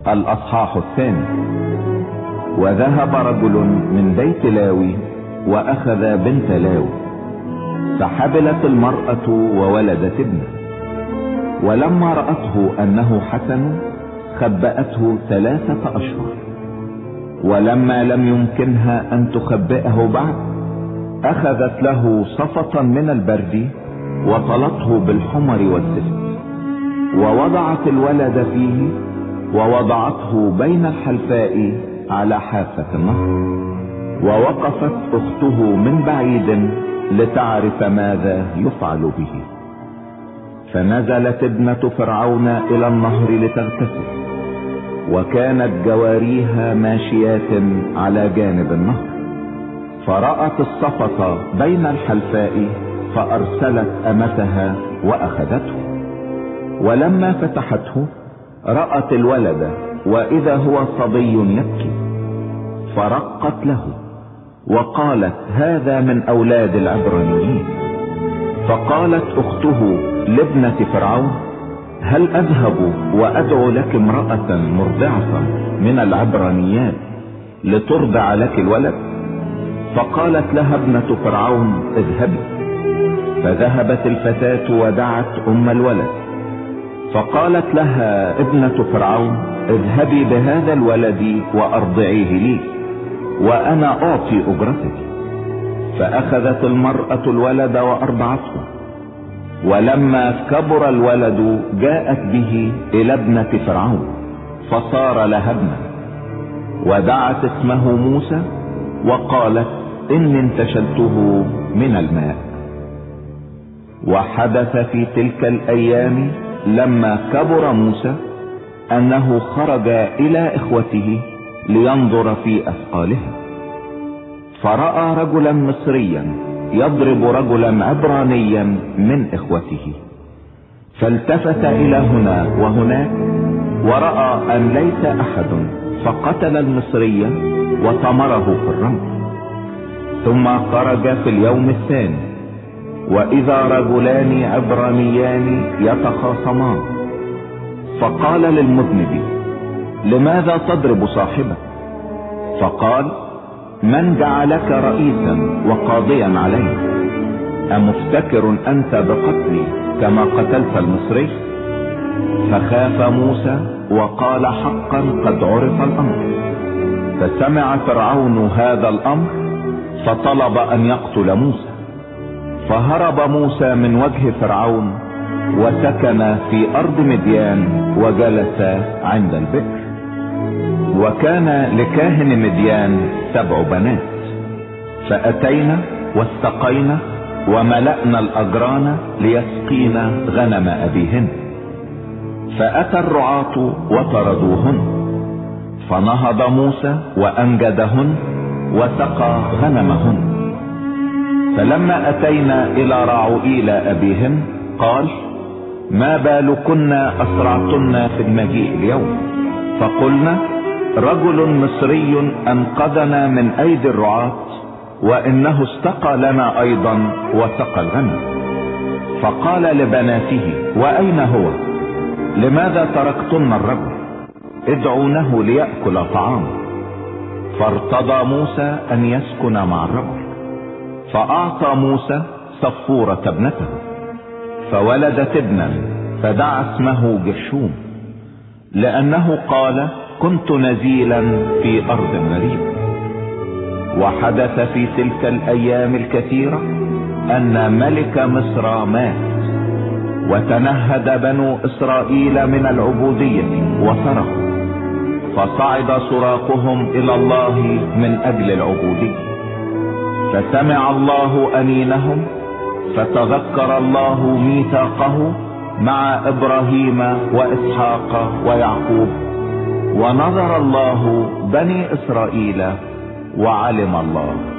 الأصحاح 2. وذهب رجل من بيت لاوي وأخذ بنت لاوي، فحبلت المرأة وولدت ابنه. ولما رأته أنه حسن خبأته 3 أشهر. ولما لم يمكنها أن تخبئه بعد، أخذت له صفة من البرد وطلته بالحمر والزفت، ووضعت الولد فيه، ووضعته بين الحلفاء على حافة النهر. ووقفت أخته من بعيد لتعرف ماذا يفعل به. فنزلت ابنة فرعون إلى النهر لتغتسل، وكانت جواريها ماشيات على جانب النهر، فرأت الصفة بين الحلفاء، فأرسلت أمتها وأخذته. ولما فتحته رأت الولد، وإذا هو صبي يبكي، فرقت له وقالت: هذا من أولاد العبرانيين. فقالت أخته لابنة فرعون: هل أذهب وأدعو لك امرأة مرضعة من العبرانيات لترضع لك الولد؟ فقالت لها ابنة فرعون: اذهبي. فذهبت الفتاة ودعت أم الولد، فقالت لها ابنة فرعون: اذهبي بهذا الولد وأرضعيه لي، وأنا أعطي أجرتك. فأخذت المرأة الولد وأرضعته. ولما كبر الولد جاءت به إلى ابنة فرعون، فصار لها ابنا، ودعت اسمه موسى، وقالت: إني انتشلته من الماء. وحدث في تلك الأيام لما كبر موسى أنه خرج إلى إخوته لينظر في أثقالهم، فرأى رجلا مصريا يضرب رجلا عبرانيا من إخوته، فالتفت إلى هنا وهناك، ورأى أن ليس أحد، فقتل المصري وطمره في الرمل. ثم خرج في اليوم الثاني، وإذا رجلان عبرانيان يتخاصمان، فقال للمذنب: لماذا تضرب صاحبك؟ فقال: من جعلك رئيسا وقاضيا علي؟ أمفتكر أنت بقتلي كما قتلت المصري؟ فخاف موسى وقال: حقا قد عرف الأمر. فسمع فرعون هذا الأمر، فطلب أن يقتل موسى. فهرب موسى من وجه فرعون، وسكن في أرض مديان، وجلس عند البئر. وكان لكاهن مديان 7 بنات، فأتينا واستقينا وملأنا الأجران ليسقينا غنم أبيهن. فأتى الرعاة وطردوهن، فنهض موسى وأنجدهن وسقى غنمهن. فلما أتينا إلى راعوئيل أبيهن قال: ما بالكن أسرعتن في المجيء اليوم؟ فقلنا: رجل مصري أنقذنا من أيدي الرعاة، وإنه استقى لنا أيضا وسقى الغنم. فقال لبناته: وأين هو؟ لماذا تركتن الرجل؟ ادعونه ليأكل طعام. فارتضى موسى أن يسكن مع الرجل، فأعطى موسى صفورة ابنته، فولدت ابنا، فدعا اسمه جرشوم، لأنه قال: كنت نزيلا في أرض مريض. وحدث في تلك الأيام الكثيرة أن ملك مصر مات، وتنهد بنو إسرائيل من العبودية وصرخوا، فصعد صراخهم إلى الله من أجل العبودية. فسمع الله أنينهم، فتذكر الله ميثاقه مع إبراهيم وإسحاق ويعقوب، ونظر الله بني إسرائيل وعلم الله.